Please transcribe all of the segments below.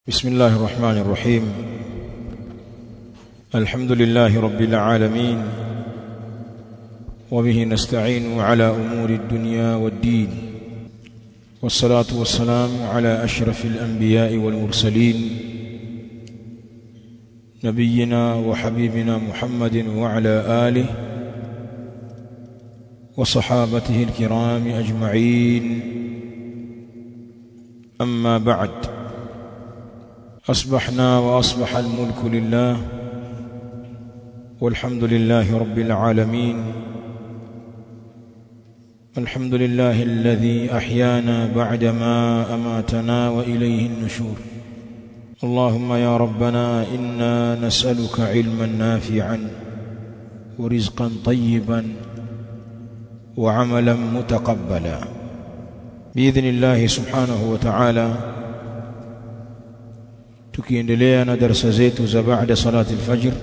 بسم الله الرحمن الرحيم. الحمد لله رب العالمين، وبه نستعين على أمور الدنيا والدين، والصلاة والسلام على أشرف الأنبياء والمرسلين نبينا وحبيبنا محمد وعلى آله وصحابته الكرام أجمعين. أما بعد، أصبحنا وأصبح الملك لله، والحمد لله رب العالمين. الحمد لله الذي أحيانا بعدما أماتنا وإليه النشور. اللهم يا ربنا إنا نسألك علما نافعا ورزقا طيبا وعملا متقبلا بإذن الله سبحانه وتعالى. tukiendelea na darasa zetu za baada salati al-fajr,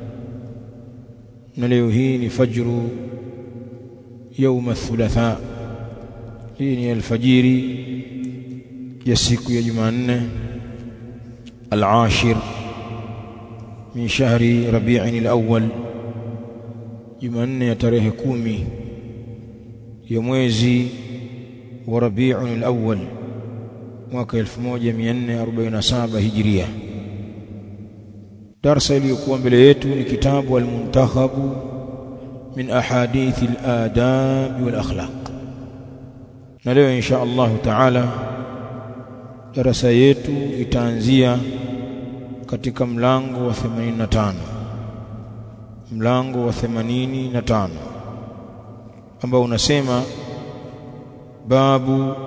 na leo hii ni fajru يوم الثلاثاء. hii ni alfajiri ya siku ya Jumanne al-ashir min shahri Rabi'in al-awwal, Jumanne ya tarehe 10 ya mwezi wa Rabi'un al-awwal mwaka 1447 Hijria. Darasa iliyokuwa mbele yetu ni kitabu al-Muntakhab min ahadith al-adab wal akhlaq, na leo insha Allah taala darasa yetu itaanzia katika mlango wa 85, mlango wa 85 ambao unasema babu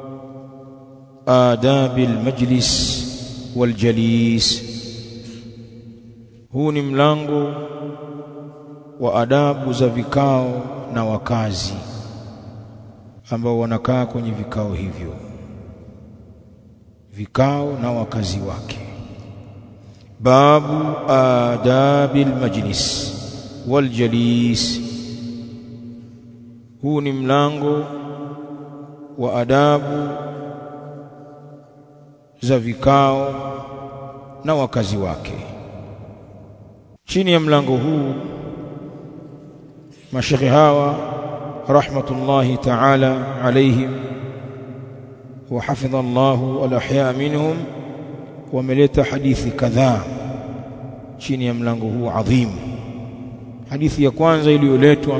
آداب المجلس والجليس. huu ni mlango wa adabu za vikao na wakazi ambao wanakaa kwenye vikao hivyo, vikao na wakazi wake. babu adabil majlis wal jalis. huu ni mlango wa adabu za vikao na wakazi wake. Chini ya mlango huu mashekhi hawa rahmatullahi ta'ala alayhim wa hafidha Allahu al-ahya minhum wameleta hadithi kadhaa chini ya mlango huu adhim. Hadithi ya kwanza iliyoletwa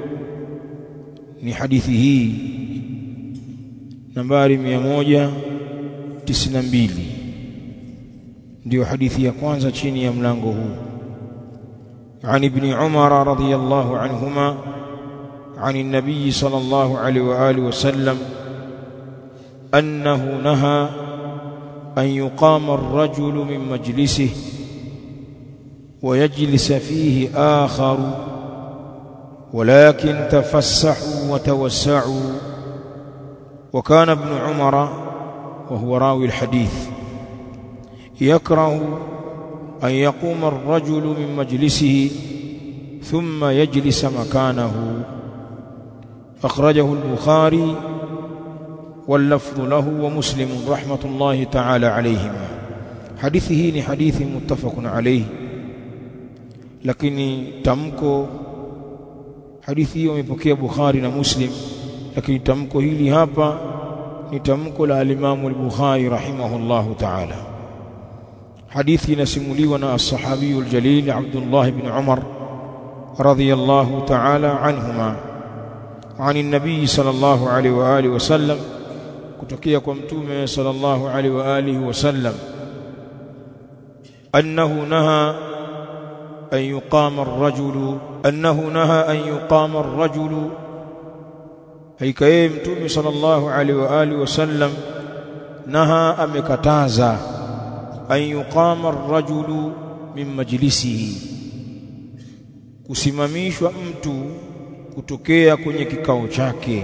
ni hadithi hii nambari 192, ndio hadithi ya kwanza chini ya mlango huu. عن ابن عمر رضي الله عنهما عن النبي صلى الله عليه وآله وسلم أنه نهى أن يقام الرجل من مجلسه ويجلس فيه آخر، ولكن تفسحوا وتوسعوا. وكان ابن عمر وهو راوي الحديث يكره أن يقوم الرجل من مجلسه ثم يجلس مكانه. أخرجه البخاري واللفظ له ومسلم رحمة الله تعالى عليهما. حديثه حديث متفق عليه، لكن تمكو حديثه ومبكي بخاري ومسلم، لكن تمكو هيلي هابا نتمكو الإمام البخاري رحمه الله تعالى. حديثي نسموليونا الصحابي الجليل عبد الله بن عمر رضي الله تعالى عنهما عن النبي صلى الله عليه وآله وسلم، كتكيا كمتومه صلى الله عليه وآله وسلم، أنه نهى أن يقام الرجل أي كيمتومه صلى الله عليه وآله وسلم نهى أمكتازا أن يقام الرجل من مجلسه، kusimamishwa mtu kutokea kwenye kikao chake.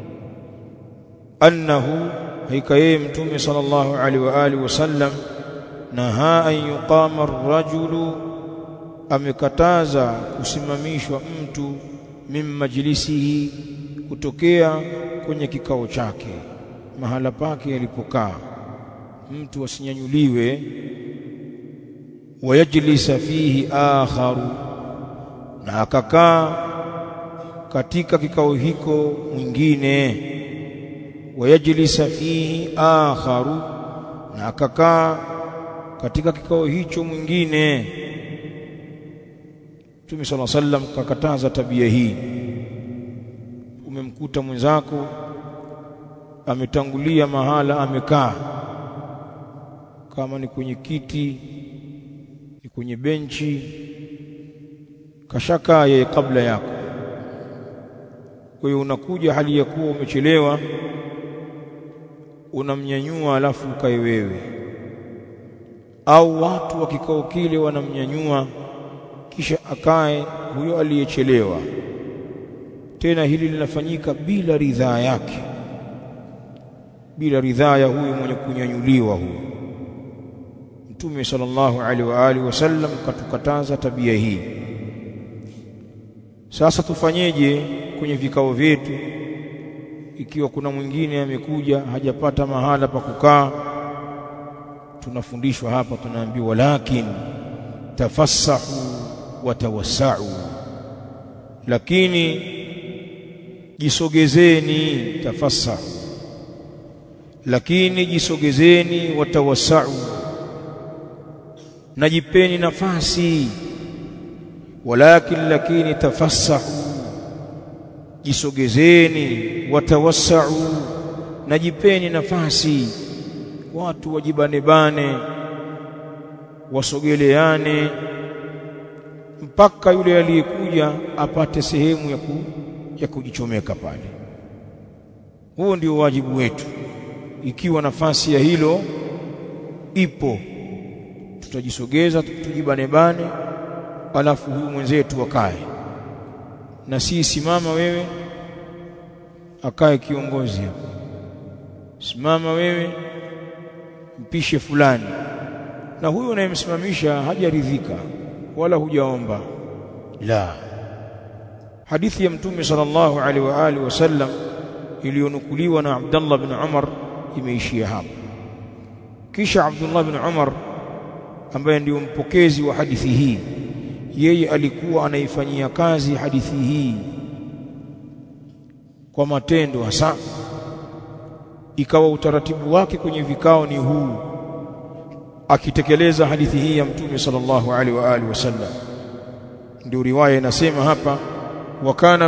Annahu, haika yeye mtume sallallahu alaihi wa alihi wasallam, naha an yuqama ar-rajulu, amekataza kusimamishwa mtu min majlisihi, kutokea kwenye kikao chake, mahala pake alipokaa. mtu asinyanyuliwe, wayajlisa fihi akharu, na akakaa katika kikao hiko mwingine, wayajlisa fihi akharu, na akakaa katika kikao hicho mwingine. Mtume sallallahu alaihi wasallam kakataza tabia hii. Umemkuta mwenzako ametangulia mahala amekaa, kama ni kwenye kiti, ni kwenye benchi, kashakaa yeye kabla yako. Kwa hiyo unakuja hali ya kuwa umechelewa, unamnyanyua alafu ukae wewe, au watu wa kikao kile wanamnyanyua kisha akae huyo aliyechelewa. Tena hili linafanyika bila ridhaa yake, bila ridhaa ya huyo mwenye kunyanyuliwa huyo. Mtume sallallahu alaihi wa alihi wasallam katukataza tabia hii. Sasa tufanyeje kwenye vikao vyetu ikiwa kuna mwingine amekuja hajapata mahala pa kukaa? Tunafundishwa hapa, tunaambiwa walakin tafassahu wa tawassau, lakini jisogezeni. Tafassahu, lakini jisogezeni. Watawassau, najipeni nafasi. Lakini tafassahu, jisogezeni. Watawassau, najipeni nafasi. Watu wajibanebane, wasogeleane mpaka yule aliyekuja apate sehemu ya kujichomeka pale. Huo ndio wajibu wetu. Ikiwa nafasi ya hilo ipo, tutajisogeza, tujibanebane, alafu huyu mwenzetu akae, na si simama wewe akae kiongozi hapo, simama wewe mpishe fulani, na huyo unayemsimamisha hajaridhika wala hujaomba. La. Hadithi ya Mtume sallallahu alaihi wa alihi wasallam iliyonukuliwa na Abdullah bin Umar imeishia hapa. Kisha Abdullah bin Umar ambaye ndio mpokezi wa hadithi hii, yeye alikuwa anaifanyia kazi hadithi hii kwa matendo hasa. Ikawa utaratibu wake kwenye vikao ni huu, akitekeleza hadithi hii ya Mtume sallallahu alaihi wa alihi wasallam. Ndio riwaya inasema hapa, wa kana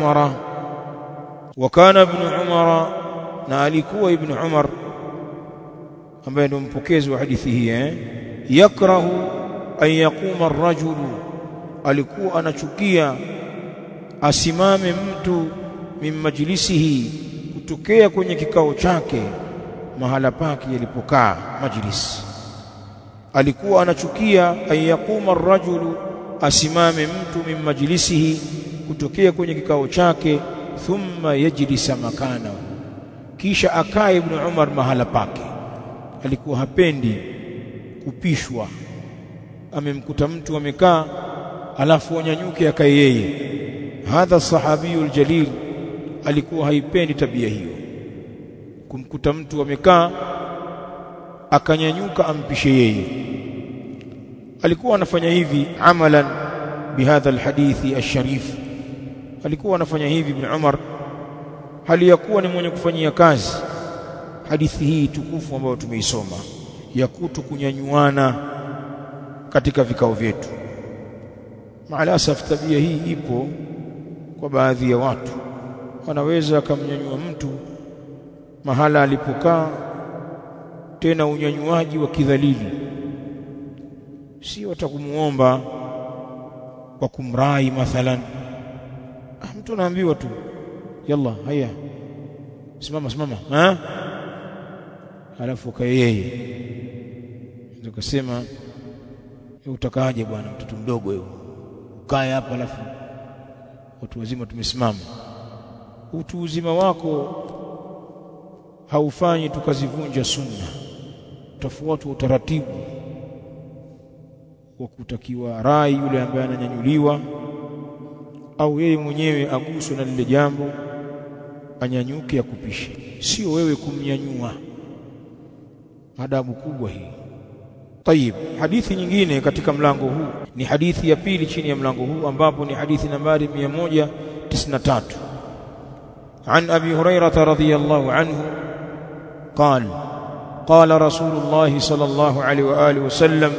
ibn Umar, na alikuwa ibn Umar ambaye ndio mpokezi wa hadithi hii, yakrahu an yaquma ar-rajulu, alikuwa anachukia asimame mtu min majlisihi, kutokea kwenye kikao chake, mahala pake yalipokaa majlis. Alikuwa anachukia an yaquma ar-rajulu, asimame mtu min majlisihi, kutokea kwenye kikao chake, thumma yajlisa makanahu, kisha akae ibn Umar mahala pake. Alikuwa hapendi kupishwa. Amemkuta mtu amekaa alafu wanyanyuke akae yeye. Hadha sahabiyul jalil alikuwa haipendi tabia hiyo, kumkuta mtu amekaa akanyanyuka ampishe yeye. Alikuwa anafanya hivi amalan bihadha alhadithi alsharif. Alikuwa anafanya hivi ibn Umar hali ya kuwa ni mwenye kufanyia kazi hadithi hii tukufu ambayo tumeisoma ya kuto kunyanyuana katika vikao vyetu. Maalasaf, tabia hii ipo kwa baadhi ya watu. Wanaweza akamnyanyua mtu mahala alipokaa, tena unyanyuaji wa kidhalili, si watakumuomba kwa kumrai mathalan. Mtu anaambiwa tu yalla haya simama alafu kae yeye, ndio kasema utakaaje bwana, mtoto mdogo wewe ukae hapa alafu watu wazima tumesimama. Utu uzima wako haufanyi tukazivunja sunna. Tafuatu utaratibu wa kutakiwa rai yule ambaye ananyanyuliwa, au yeye mwenyewe aguswe na lile jambo anyanyuke akupishe, sio wewe kumnyanyua. adabu kubwa hii. Tayib, hadithi nyingine katika mlango huu ni hadithi ya pili chini ya mlango huu ambapo ni hadithi nambari 193. عن أبي هريرة رضي الله عنه قال قال رسول الله صلى الله عليه وآله وسلم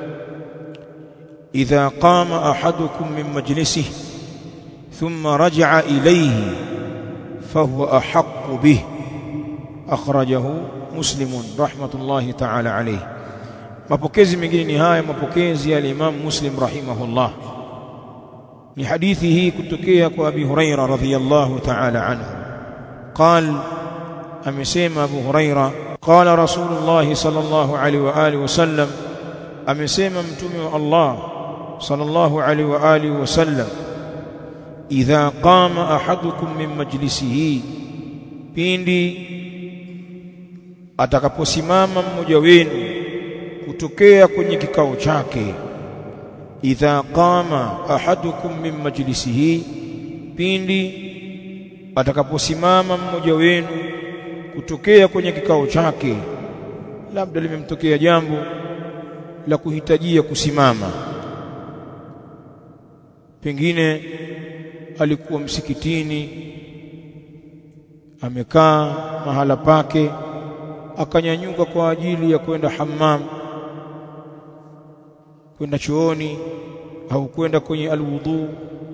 إذا قام أحدكم من مجلسه ثم رجع إليه فهو أحق به أخرجه مسلم رحمة الله تعالى عليه. mapokezi mengine ni haya mapokezi ya Imam Muslim rahimahullah. ni hadithi hii kutokea kwa Abi Huraira radhiyallahu ta'ala anhu. قال amesema Abu Huraira qala Rasulullah sallallahu alaihi wa alihi wasallam, amesema mtume wa Allah sallallahu alaihi wa alihi wasallam, idha qama ahadukum min majlisihi, pindi atakaposimama mmoja wenu kutokea kwenye kikao chake. idha qama ahadukum min majlisihi, pindi atakaposimama mmoja wenu kutokea kwenye kikao chake, labda limemtokea jambo la kuhitajia kusimama, pengine alikuwa msikitini amekaa mahala pake akanyanyuka kwa ajili ya kwenda hammam, kwenda chooni au kwenda kwenye alwudu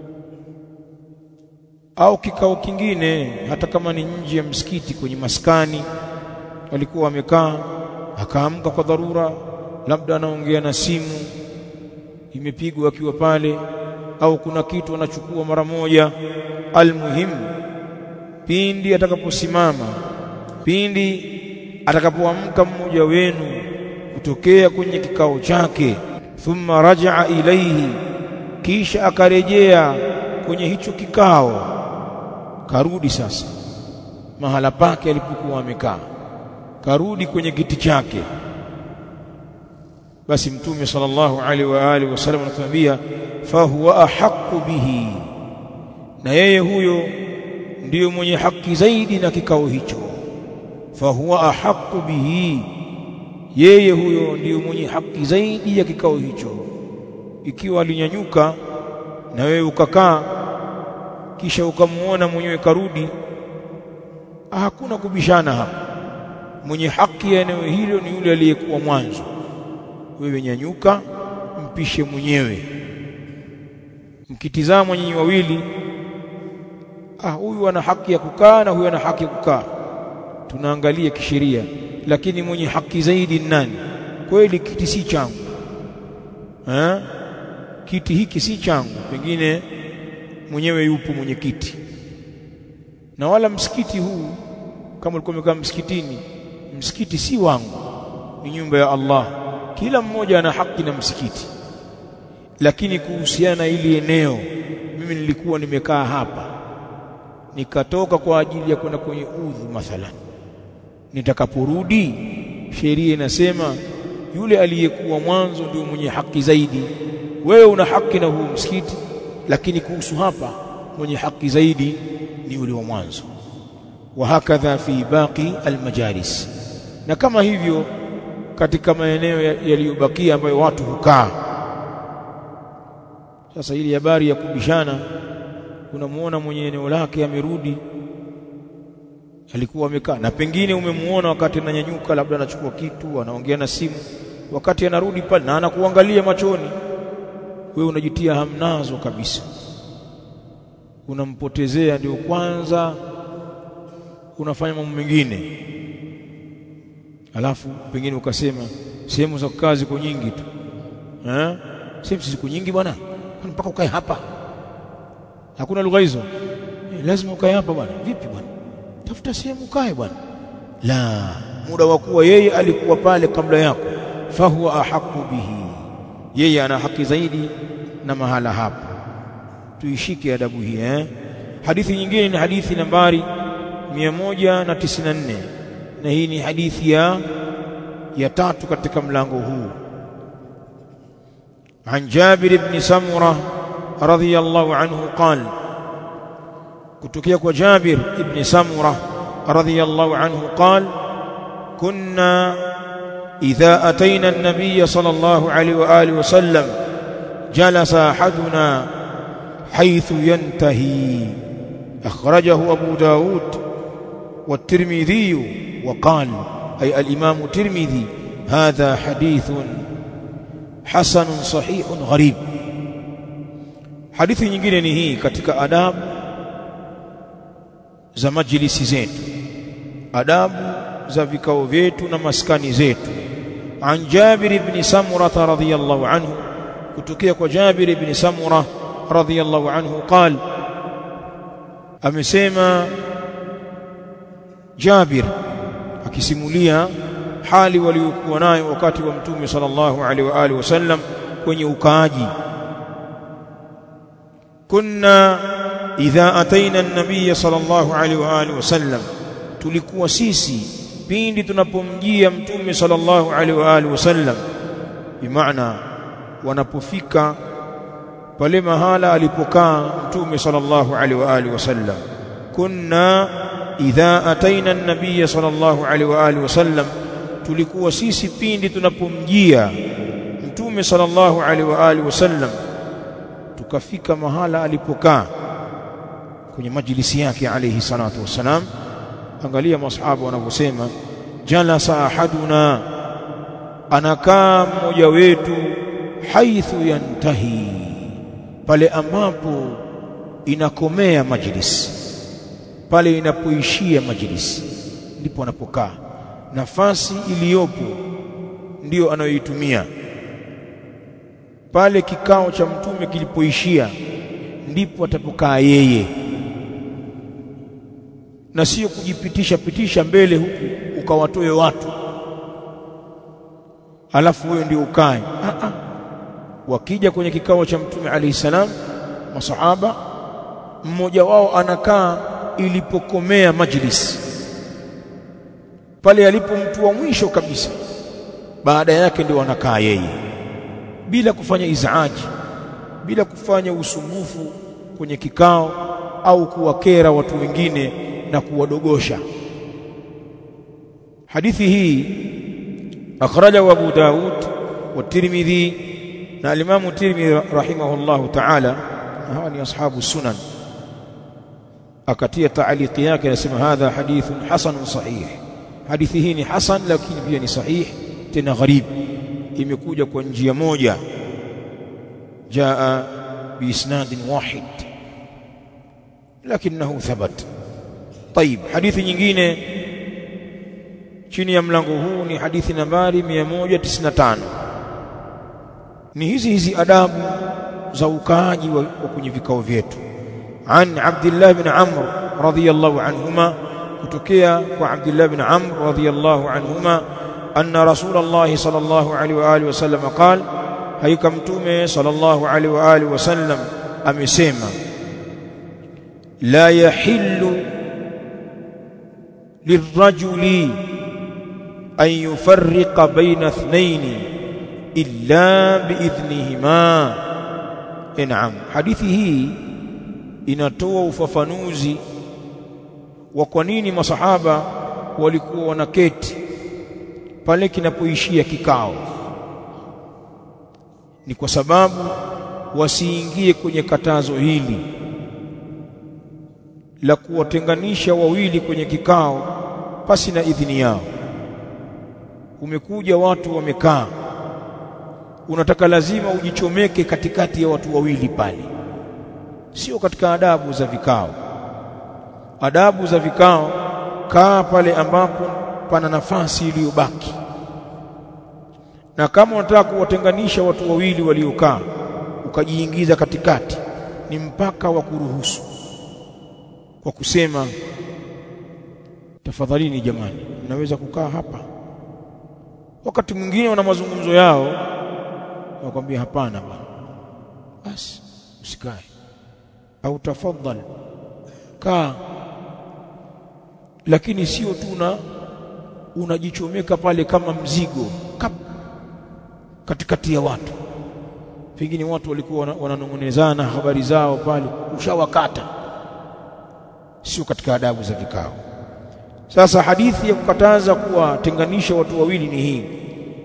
au kikao kingine, hata kama ni nje ya msikiti kwenye maskani alikuwa amekaa, akaamka kwa dharura, labda anaongea na simu imepigwa akiwa pale, au kuna kitu anachukua mara moja. Almuhim, pindi atakaposimama, pindi atakapoamka mmoja wenu kutokea kwenye kikao chake, thumma raja'a ilayhi, kisha akarejea kwenye hicho kikao, karudi sasa mahala pake alipokuwa amekaa, karudi kwenye kiti chake, basi mtume sallallahu alaihi wa alihi wasallam anatuambia fa huwa ahaqqu bihi, na yeye huyo ndiyo mwenye haki zaidi na kikao hicho. Fa huwa ahaqqu bihi, yeye huyo ndiyo mwenye haki zaidi ya kikao hicho. Ikiwa alinyanyuka na wewe ukakaa kisha ukamuona mwenyewe karudi, hakuna kubishana hapa. Mwenye haki ya eneo hilo ni yule aliyekuwa mwanzo. Wewe nyanyuka, mpishe mwenyewe. Mkitizama nyinyi wawili, huyu ana haki ya kukaa na huyu ana haki ya kukaa, tunaangalia kisheria, lakini mwenye haki zaidi ni nani? Kweli kiti si changu, kiti hiki si changu, pengine mwenyewe yupo mwenye kiti. Na wala msikiti huu, kama ulikuwa umekaa msikitini, msikiti si wangu, ni nyumba ya Allah. Kila mmoja ana haki na msikiti, lakini kuhusiana na ili eneo, mimi nilikuwa nimekaa hapa, nikatoka kwa ajili ya kwenda kwenye udhu mathalan, nitakaporudi sheria inasema yule aliyekuwa mwanzo ndio mwenye haki zaidi. Wewe una haki na huu msikiti, lakini kuhusu hapa mwenye haki zaidi ni yule wa mwanzo. Wa hakadha fi baqi almajalis, na kama hivyo katika maeneo yaliyobakia ambayo watu hukaa. Sasa ili habari ya kubishana, unamuona mwenye eneo lake amerudi, alikuwa amekaa, na pengine umemuona wakati ananyanyuka, labda anachukua kitu, anaongea na simu, wakati anarudi pale na anakuangalia machoni, wewe unajitia hamnazo kabisa, unampotezea, ndio kwanza unafanya mambo mengine. Alafu pengine ukasema sehemu za kazi ziko nyingi tu, sehemu ziko nyingi bwana, mpaka ukae hapa, hakuna lugha hizo, lazima ukae hapa bwana. Vipi bwana, tafuta sehemu ukae bwana. La, muda wa kuwa yeye alikuwa pale kabla yako, fa huwa ahaqqu bihi, yeye ana haki zaidi na mahala hapa. Tuishike adabu hii. Hadithi nyingine ni hadithi nambari 194, na hii ni hadithi ya tatu katika mlango huu. An Jabir ibn Samura radhiyallahu anhu qala, kutokea kwa Jabir ibn Samura radhiyallahu anhu qala, kunna إذا أتينا النبي صلى الله عليه وآله وسلم جلس أحدنا حيث ينتهي. أخرجه أبو داود والترمذي وقال أي الإمام الترمذي هذا حديث حسن صحيح غريب. Hadithi nyingine ni hii katika adabu za majlisi zetu, adabu za vikao vyetu na maskani zetu. An Jabir ibn Samurah radhiyallahu anhu, kutokea kwa Jabir ibn Samurah radhiyallahu anhu قال, amesema Jabir akisimulia hali waliokuwa nayo wakati wa Mtume sallallahu alaihi wa alihi wasallam kwenye ukaaji. Kunna idha ataina an-nabiy sallallahu alaihi wa alihi wasallam, tulikuwa sisi pindi tunapomjia Mtume sallallahu alaihi wa alihi wasallam, bimaana wanapofika pale mahala alipokaa Mtume sallallahu alaihi wa alihi wasallam. Kunna idha ataina an-nabiy sallallahu alaihi wa alihi wasallam, tulikuwa sisi pindi tunapomjia Mtume sallallahu alaihi wa alihi wasallam, tukafika mahala alipokaa kwenye majlisi yake alayhi salatu wasalam. Angalia masahaba wanavyosema, jalasa ahaduna, anakaa mmoja wetu, haithu yantahi, pale ambapo inakomea majlisi, pale inapoishia majlisi ndipo anapokaa. Nafasi iliyopo ndiyo anayoitumia. Pale kikao cha Mtume kilipoishia ndipo atapokaa yeye, na sio kujipitisha mbele huku ukawatoe watu alafu wewe ndio ukae. Wakija kwenye kikao cha Mtume alayhi salam, masahaba mmoja wao anakaa ilipokomea majlis, pale alipo mtu wa mwisho kabisa, baada yake ndio anakaa yeye, bila kufanya izaaji, bila kufanya usumbufu kwenye kikao au kuwakera watu wengine na kuwadogosha. Hadithi hii akhrajahu Abu Daud wa Tirmidhi, na Imam Tirmidhi rahimahullahu ta'ala, hawa ni ashabu sunan, akatia ta'liqi yake anasema hadha hadithun hasanun sahih. Hadithi hii ni hasan, lakini pia ni sahih tena gharib, imekuja kwa njia moja, jaa biisnadin wahid lakinahu thabat. طيب, hadithi nyingine chini ya mlango huu ni hadithi nambari 195. Ni hizi adabu za ukaaji wa kwenye vikao vyetu. An Abdullah ibn Amr radhiyallahu anhuma, kutokea kwa Abdullah ibn Amr radhiyallahu anhuma, anna Rasulullah sallallahu alaihi wa alihi wasallam qala, haika Mtume sallallahu alaihi wa alihi wasallam amesema, la yahillu lirrajuli an yufarriqa baina ithnaini illa biidhnihima. Naam, hadithi hii inatoa ufafanuzi wa kwa nini masahaba walikuwa wanaketi pale kinapoishia kikao. Ni kwa sababu wasiingie kwenye katazo hili la kuwatenganisha wawili kwenye kikao pasi na idhini yao. Umekuja watu wamekaa, unataka lazima ujichomeke katikati ya watu wawili pale, sio katika adabu za vikao. Adabu za vikao, kaa pale ambapo pana nafasi iliyobaki, na kama unataka kuwatenganisha watu wawili waliokaa ukajiingiza katikati, ni mpaka wa kuruhusu kwa kusema, tafadhalini jamani, naweza kukaa hapa. Wakati mwingine wana mazungumzo yao, wakwambia hapana bwana, basi usikae, au tafadhali kaa. Lakini sio tu unajichomeka pale kama mzigo katikati ya watu. Pengine watu walikuwa wananong'onezana habari zao pale, ushawakata. Sio katika adabu za vikao. Sasa hadithi ya kukataza kuwatenganisha watu wawili ni hii,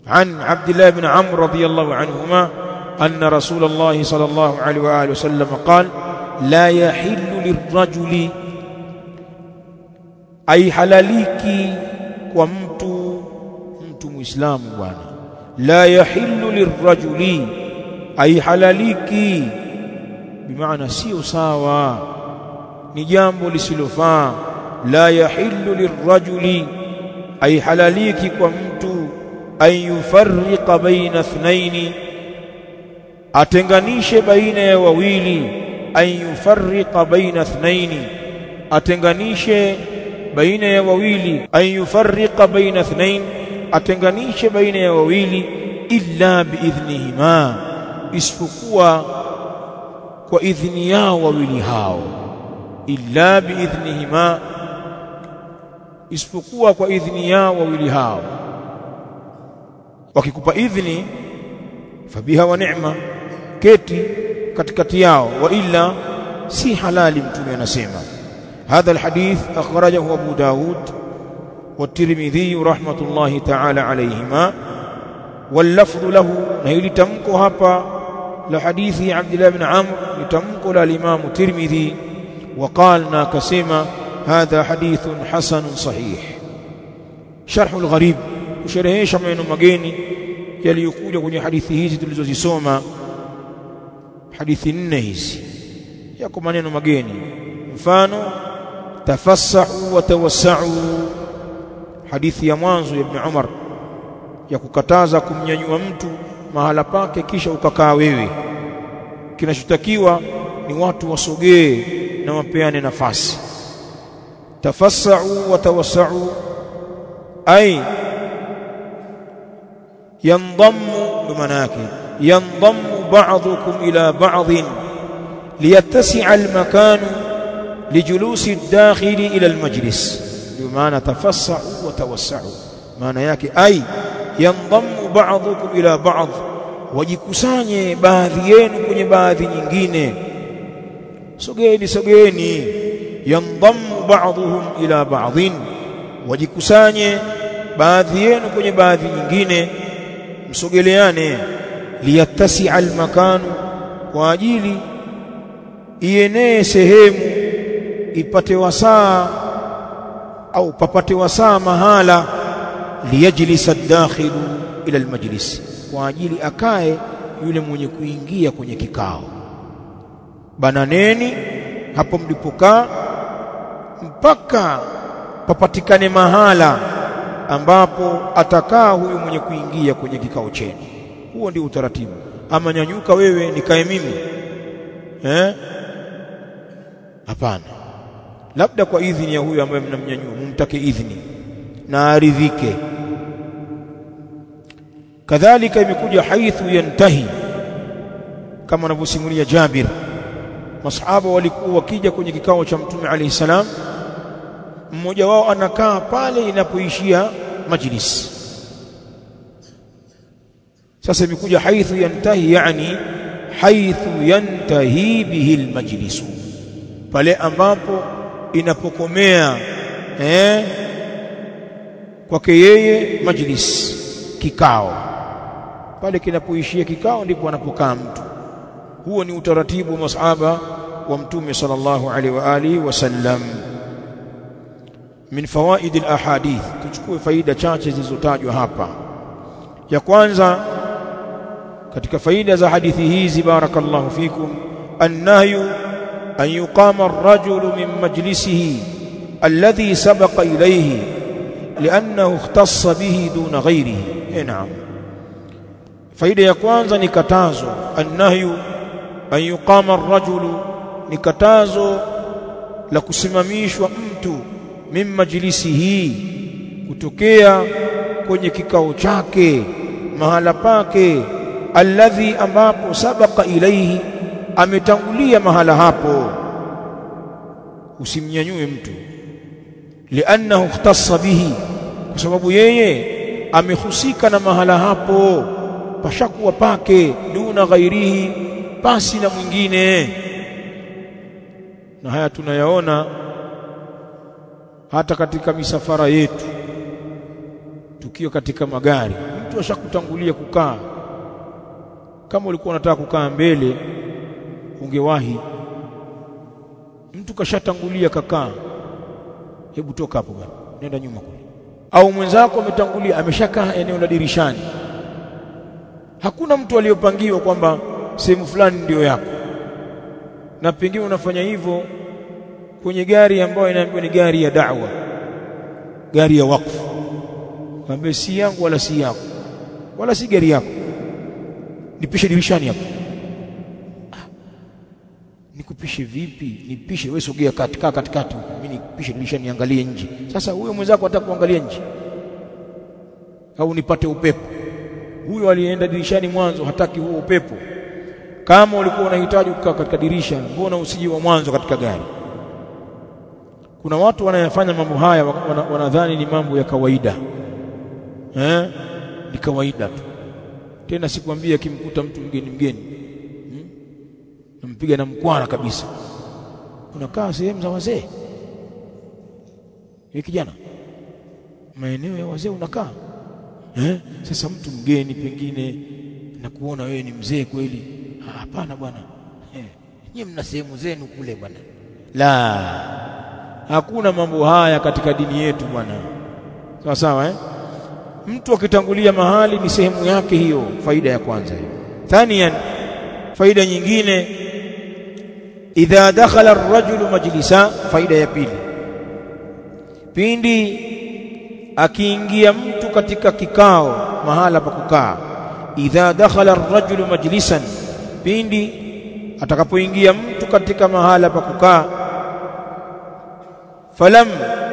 عن عبد الله بن عمرو رضي الله عنهما أن رسول الله صلى الله عليه وآله وسلم قال لا يحل للرجل أي حلاليكي ومتو مسلم وانا لا يحل للرجل أي حلاليكي بمعنى سيو ساوا نجامbo lisilofaa لا يحل للرجل أي حلاليكي ومتو أن يفرق بين اثنين atenganishe baina ya wawili an yufarriqa baina ithnaini atenganishe baina ya wawili an yufarriqa baina ithnain atenganishe baina ya wawili illa biidhnihima isipokuwa kwa idhni yao wawili hao illa biidhnihima isipokuwa kwa idhni yao wawili hao wakikupa idhni fabiha wa ni'ma keti katikati yao wa illa si halali mtume anasema hadha alhadith akhrajahu Abu Daud wa Tirmidhi rahmatullahi ta'ala alayhima wal lafdhu lahu na hili tamko hapa la hadithi Abdullah ibn Amr ni tamko la Imam Tirmidhi وقالنا كسمة هذا حديث حسن صحيح شرح الغريب وشرحه maneno mageni yaliyokuja kwenye hadithi hizi tulizozisoma hadithi 4 hizi yako maneno mageni mfano tafassahu wa tawassau hadithi ya mwanzo ya Ibn Umar ya kukataza kumnyanyua mtu mahala pake kisha ukakaa wewe kinachotakiwa ni watu wasogee na wapeane nafasi tafassau wa tawassau ay yanḍammu bimanaki yanḍammu ba'dukum ila ba'd liyattasi'a al-makan lijulusi ad-dakhili ila al-majlis bimaana tafassau wa tawassau maana yake ay yanḍammu ba'dukum ila ba'd wajikusanye baadhi yenu kwenye baadhi nyingine sogeeni yanḍammu ba'dhum ila ba'dhin wajikusanye baadhi yenu kwenye baadhi nyingine msogeleane liyattasi'a al-makan kwa ajili ienee sehemu ipate wasaa au papate wasaa mahala liyajlisa ad-dakhilu ila al-majlis kwa ajili akae yule mwenye kuingia kwenye kikao bananeni hapo mlipokaa mpaka papatikane mahala ambapo atakaa huyu mwenye kuingia kwenye kikao chenu huo ndio utaratibu ama nyanyuka wewe nikae mimi hapana labda kwa idhini ya huyu ambaye mnamnyanyua mumtake idhini na aridhike kadhalika imekuja haithu yantahi kama anavyosimulia Jabir masahaba walikuwa wakija kwenye kikao cha mtume alayhi salam mmoja wao anakaa pale inapoishia majlis sasa imekuja haithu yantahi yani haithu yantahi bihi almajlis pale ambapo inapokomea kwake yeye majlis kikao pale kinapoishia kikao ndipo anapokaa mtu huo ni utaratibu wa masahaba wa mtume sallallahu alaihi wa alihi wasallam min fawaid alahadith tuchukue faida chache zilizotajwa hapa ya kwanza katika faida za hadithi hizi barakallahu fikum annahyu an yuqama ar-rajulu min majlisihi alladhi sabaqa ilayhi li'annahu ikhtassa bihi duna ghayrihi na'am faida ya kwanza ni katazo annahyu an yuqama ar-rajulu ni katazo la kusimamishwa mtu min majlisihi kutokea kwenye kikao chake mahala pake alladhi ambapo sabaqa ilayhi ametangulia mahala hapo usimnyanyue mtu li'annahu ikhtassa bihi kwa sababu yeye amehusika na mahala hapo pashakuwa pake duna ghairihi basi na mwingine na haya tunayaona hata katika misafara yetu tukio katika magari mtu mtu ashakutangulia kukaa, kama ulikuwa unataka kukaa mbele ungewahi. Mtu kashatangulia kakaa, hebu toka hapo bwana, nenda nyuma kule. Au mwenzako ametangulia ameshakaa eneo la dirishani, hakuna mtu aliyopangiwa kwamba sehemu fulani ndio yako, na pengine unafanya hivyo kwenye gari ambayo inaambiwa ni gari ya da'wa, gari ya wakfu, ambaye si yangu wala si yako wala si gari yako, nipishe dirishani hapo. Nikupishe vipi? Nipishe wewe, sogea katikati, mimi nipishe dirishani niangalie nje. Sasa huyo mwenzako ataka kuangalia nje au nipate upepo? Huyo alienda dirishani mwanzo hataki huo upepo. Kama ulikuwa unahitaji kukaa katika dirisha, mbona usije wa mwanzo katika gari? Kuna watu wanayafanya mambo haya wanadhani ni mambo ya kawaida. Ni kawaida tu. Tena sikwambia akimkuta mtu mgeni nampiga na mkwara kabisa. Unakaa sehemu za wazee. Kijana, maeneo ya wazee unakaa. Sasa mtu mgeni pengine na kuona wewe ni mzee kweli. Hapana bwana. Nyinyi mna sehemu zenu kule bwana. La. Hakuna mambo haya katika dini yetu bwana. Sawa sawa Mtu akitangulia mahali ni sehemu yake hiyo, faida ya kwanza hiyo. Thaniyan, faida nyingine, idha dakhala ar-rajulu majlisa, faida ya pili, pindi akiingia mtu katika kikao, mahala pa kukaa. Idha dakhala ar-rajulu majlisan, pindi atakapoingia mtu katika mahala pa kukaa, falam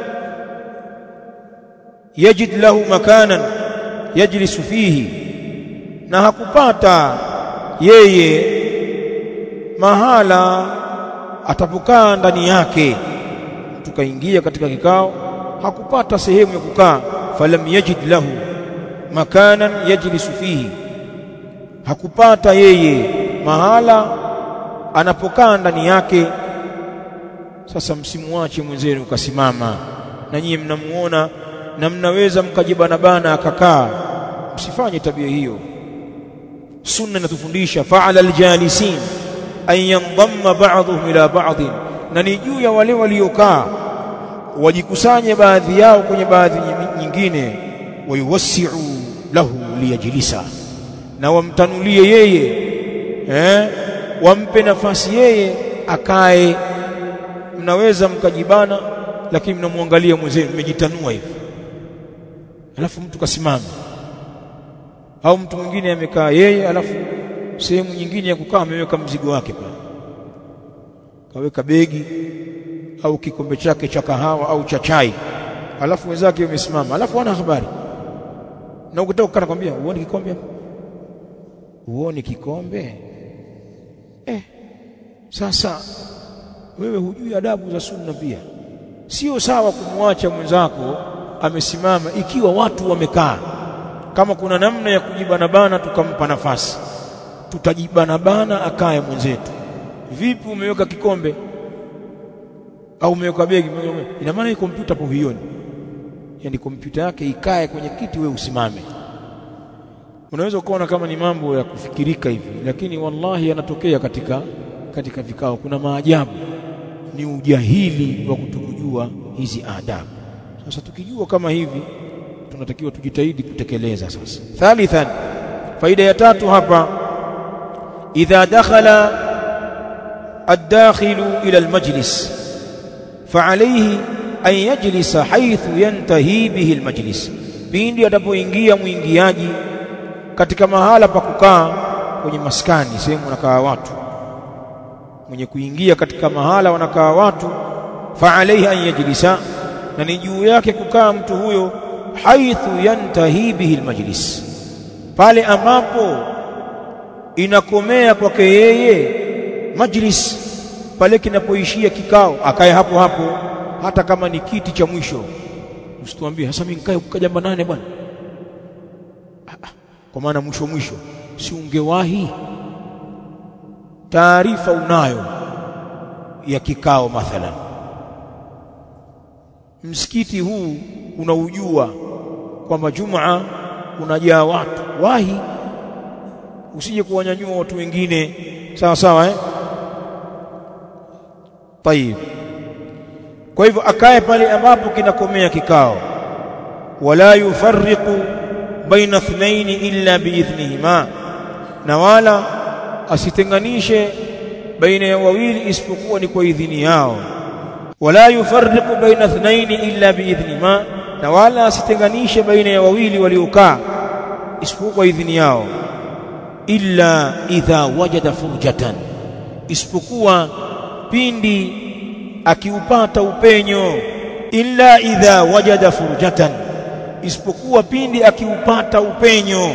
yajid lahu makanan yajlisu fihi, na hakupata yeye mahala atapokaa ndani yake. Tukaingia katika kikao, hakupata sehemu ya kukaa. Falam yajid lahu makanan yajlisu fihi, hakupata yeye mahala anapokaa ndani yake. Sasa msimuache mwenzenu ukasimama, na nyinyi mnamuona na mnaweza mkajibana akakaa. Msifanye tabia hiyo. Sunna inatufundisha fa'ala aljalisin an yanḍamma ba'dhuhum ila ba'd, na ni juu ya wale waliokaa wajikusanye baadhi yao kwenye baadhi nyingine. Wayuwassi'u lahu liyajlisa, na wamtanulie yeye, wampe nafasi yeye akae. Mnaweza mkajibana, lakini mnamwangalia mwenzenu mmejitanua hivi, alafu mtu kasimama. Au mtu mwingine amekaa yeye, alafu sehemu nyingine ya kukaa ameweka mzigo wake pale, kaweka begi au kikombe chake cha kahawa au cha chai, alafu wenzake wamesimama, alafu wana habari. Na ukitaka kukaa nakwambia, uone kikombe hapo, uone kikombe. Sasa wewe hujui adabu za sunna pia. Sio sawa kumwacha mwenzako amesimama ikiwa watu wamekaa. Kama kuna namna ya kujibanabana tukampa nafasi, tutajibanabana akae mwenzetu. Vipi umeweka kikombe au umeweka begi? Ina maana hii kompyuta hapo hioni, yani kompyuta yake ikae kwenye kiti, wewe usimame. Unaweza kuona kama ni mambo ya kufikirika hivi, lakini wallahi yanatokea katika vikao. Kuna maajabu, ni ujahili wa kutokujua hizi adabu. Sasa tukijua kama hivi, tunatakiwa tujitahidi kutekeleza. Sasa thalithan, faida ya tatu hapa, idha dakhala ad-dakhilu ila al-majlis fa'alayhi an yajlisa haythu yantahi bihi al-majlis, pindi atapoingia mwingiaji katika mahala pa kukaa, kwenye maskani, sehemu wanakaa watu, mwenye kuingia katika mahala wanakaa watu, fa'alayhi an yajlisa, na ni juu yake kukaa mtu huyo, haithu yantahi bihi almajlis, pale ambapo inakomea kwake yeye majlis, pale kinapoishia kikao, akae hapo hapo, hata kama ni kiti cha mwisho. Usituambie sasa mimi nikae ukajamba nane bwana, kwa maana mwisho si ungewahi? Taarifa unayo ya kikao, mathalan msikiti huu unaujua kwamba Jumaa unajaa watu, wahi, usije kuwanyanyua watu wengine. Sawa sawa Tayib. Kwa hivyo akae pale ambapo kinakomea kikao. Wala yufarriqu baina ithnaini illa biidhnihima, na wala asitenganishe baina ya wawili isipokuwa ni kwa idhini yao. Wala yufarriqu baina ithnaini illa biidhnihima, na wala asitenganishe baina ya wawili waliokaa isipokuwa kwa idhini yao. Illa idha wajada furjatan, isipokuwa pindi akiupata upenyo. Illa idha wajada furjatan, isipokuwa pindi akiupata upenyo.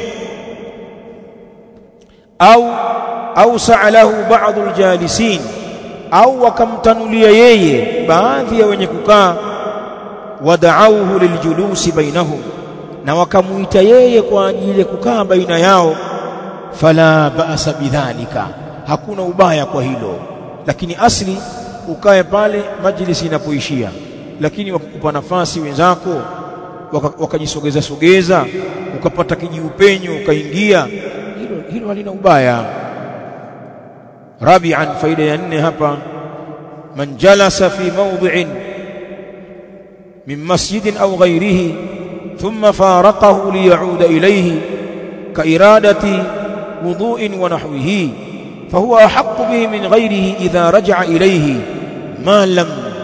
Au sa'alahu ba'dhu aljalisin, au wakamtanulia yeye baadhi ya wenye kukaa. Wada'awhu liljulusi bainahum, na wakamuita yeye kwa ajili ya kukaa baina yao. Fala ba'sa bidhalika, hakuna ubaya kwa hilo. Lakini asli ukae pale majlisi inapoishia, lakini wakukupa nafasi wenzako wakajisogeza sogeza, ukapata kijiupenyo ukaingia, hilo halina ubaya. Rabi'an, faida ya 4 hapa, man jalasa fi mawdi'in min masjidin aw ghayrihi thumma faraqahu liya'uda ilayhi ka iradati wudu'in wa nahwihi fahuwa ahaqqu bihi min ghayrihi idha raja'a ilayhi ma lam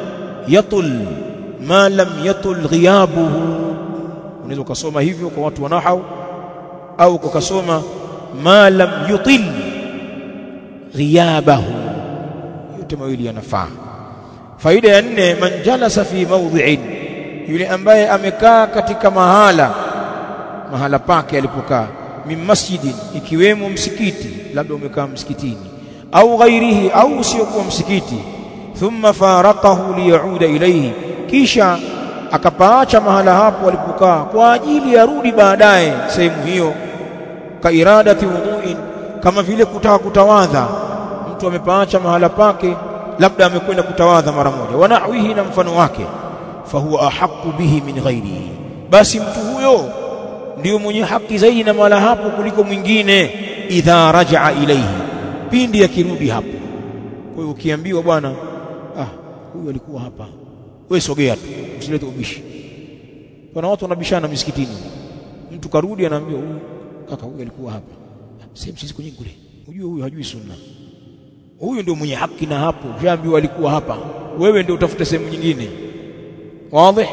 yatul ghiyabuhu. Unaweza kusoma hivyo kwa watu wa nahwu, au ukasoma ma lam yutil ghiyabahu, yote mawili yanafaa. Faida ya 4, man jalasa fi mawdhi'in, yule ambaye amekaa katika mahala pake alipokaa. Min masjidin, ikiwemo msikiti, labda umekaa msikitini, au ghairihi, au usiokuwa msikiti. Thumma faraqahu liyauda ilayhi, kisha akapaacha mahala hapo alipokaa kwa ajili ya rudi baadaye sehemu hiyo. Ka iradati wudu'in, kama vile kutaka kutawadha. Mtu amepaacha mahala pake, labda amekwenda kutawadha mara moja. Wa nahwihi, na mfano wake. Fahuwa ahaqqu bihi min ghairihi, basi mtu huyo ndio mwenye haki zaidi na mahala hapo kuliko mwingine. Idha raja'a ilayhi, pindi akirudi hapo. Kwa hiyo ukiambiwa bwana, huyu alikuwa hapa, wewe sogea tu, usilete ubishi. Kuna watu wanabishana misikitini, mtu karudi anaambia huyu kaka, huyu alikuwa hapa, sisi kwenye kule, unajua huyu hajui sunna, huyu ndio mwenye haki na hapo, jambiwa alikuwa hapa, wewe ndio utafuta sehemu nyingine. Wazi?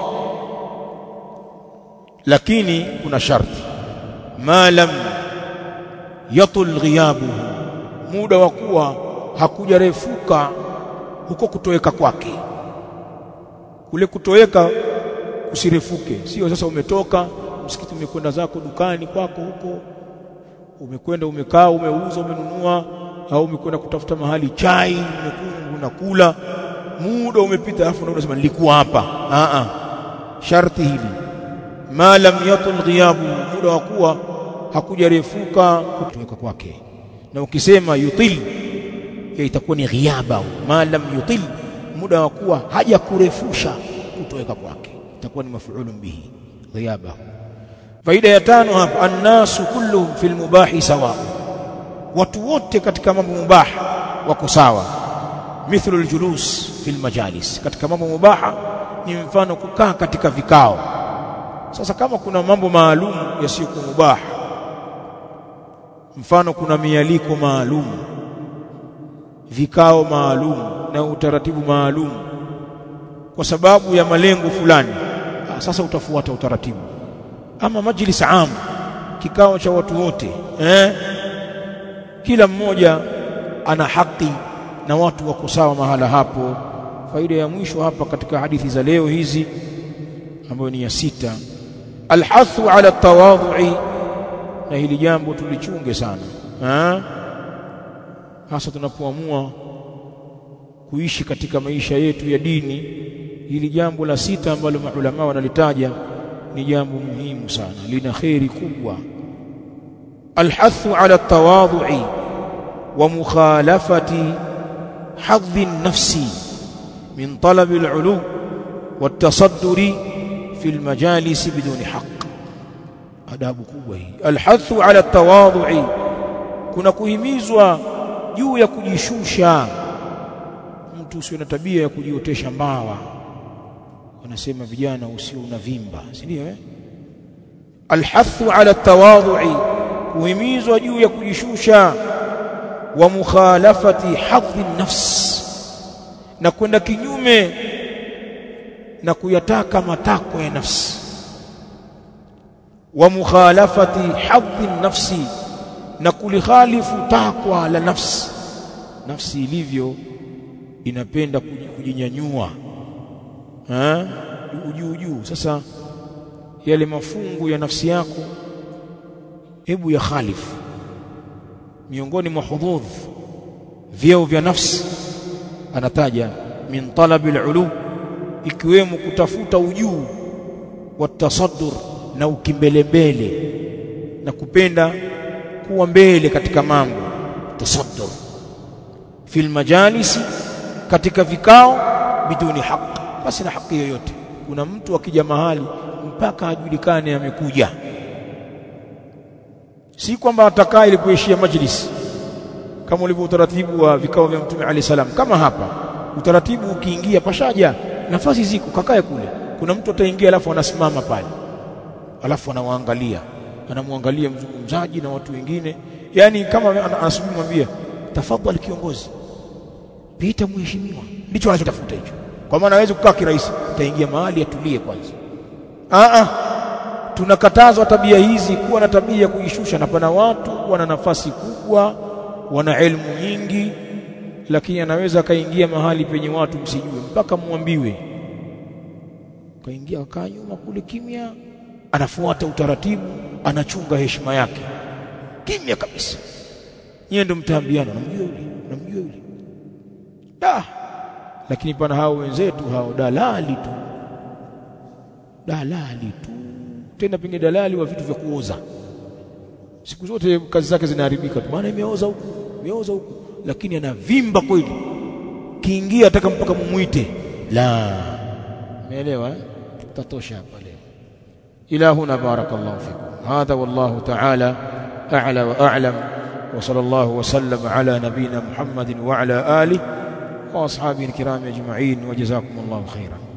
Lakini kuna sharti, ma lam yatul ghiyabuhu, muda wa kuwa hakujarefuka huko kutoweka kwake. Kule kutoweka usirefuke, sio sasa umetoka msikiti umekwenda zako dukani kwako huko, umekwenda umekaa, umeuza, umenunua, au umekwenda kutafuta mahali chai unakula, muda umepita, afu unasema nilikuwa hapa. Sharti hili, ma lam yatul ghiyabu, muda wa kuwa hakujarefuka kutoweka kwake. Na ukisema yutil, itakuwa ni ghiyaba. Ma lam yutil, muda wa kuwa haja kurefusha kutoweka kwake, itakuwa ni maf'ulun bihi, ghiyaba. Faida ya 5 hapa, annasu kulluhum fil mubahi sawa, watu wote katika mambo mubah wako sawa. Mithlu aljulus fil majalis, katika mambo mubaha ni mfano kukaa katika vikao. Sasa kama kuna mambo maalum yasiyokuwa mubah, mfano kuna mialiko maalum, vikao maalum na utaratibu maalum kwa sababu ya malengo fulani, sasa utafuata utaratibu. Ama majlis aam, kikao cha watu wote, kila mmoja ana haki na watu wako sawa mahala hapo. Faida ya mwisho hapa katika hadithi za leo hizi ambayo ni ya 6, alhathu ala tawadhu'i, na hili jambo tulichunge sana, hasa tunapoamua kuishi katika maisha yetu ya dini. Hili jambo la 6 ambalo maulama wanalitaja ni jambo muhimu sana, lina khairi kubwa. Alhathu ala tawadhu'i wa mukhalafati hadhi nafsi min talabi al-ulu wa at-tasadduri fi al-majalis biduni haqq. adabu kubwa hii. Alhathu ala tawadhu'i, kuna kuhimizwa juu ya kujishusha. Mtu usio na tabia ya kujiotesha mbawa, wanasema vijana usio unavimba, si ndio alhathu ala tawadhu'i, kuhimizwa juu ya kujishusha. Wa mukhalafati hadhi nafs, na kwenda kinyume na kuyataka matakwa ya nafsi. Wa mukhalafati hadhi nafsi, na kulikhalifu takwa la nafsi. Nafsi ilivyo inapenda kujinyanyua juu. Sasa yale mafungu ya nafsi yako hebu ya khalifu. Miongoni mwa hududh vyeo vya nafsi anataja min talabil ulu, ikiwemo kutafuta ujuu, wa tasaddur, na ukimbelembele, na kupenda kuwa mbele katika mambo. Tasaddur fil majalisi, katika vikao, biduni haki, basi na haki yoyote. Kuna mtu akija mahali mpaka ajulikane amekuja, si kwamba atakaa ili kuishia majlis, kama ulivyo utaratibu wa vikao vya Mtume Ali salam. Kama hapa utaratibu, ukiingia pashaja, nafasi ziko, kakae kule. Kuna mtu ataingia alafu anasimama pale, alafu anawaangalia, anamwangalia mzungumzaji na watu wengine, yani kama anasubiri mwambie tafadhali kiongozi, pita mheshimiwa. Ndicho anachotafuta hicho, kwa maana hawezi kukaa kirahisi, ataingia mahali atulie kwanza. Tunakatazwa tabia hizi, kuwa na tabia ya kujishusha. Na pana watu wana nafasi kubwa, wana elimu nyingi, lakini anaweza akaingia mahali penye watu msijue, mpaka muambiwe. Kaingia akaa nyuma kule kimya, anafuata utaratibu, anachunga heshima yake kimya kabisa. Yeye ndio mtaambiana, namjua yule. Lakini pana hao wenzetu hao dalali tu, tena pengine dalali wa vitu vya kuoza. Siku zote kazi zake zinaharibika tu, maana imeoza huku, lakini anavimba kweli. Kiingia ataka mpaka mumuite. Umeelewa? Tutatosha hapa leo. Ilahuna barakallahu fikum. Hadha wallahu ta'ala a'la wa a'lam, wa sallallahu wa sallam ala nabina Muhammadin wa ala alihi wa ashabihi alkiram ajma'in, wa jazakumullahu khairan.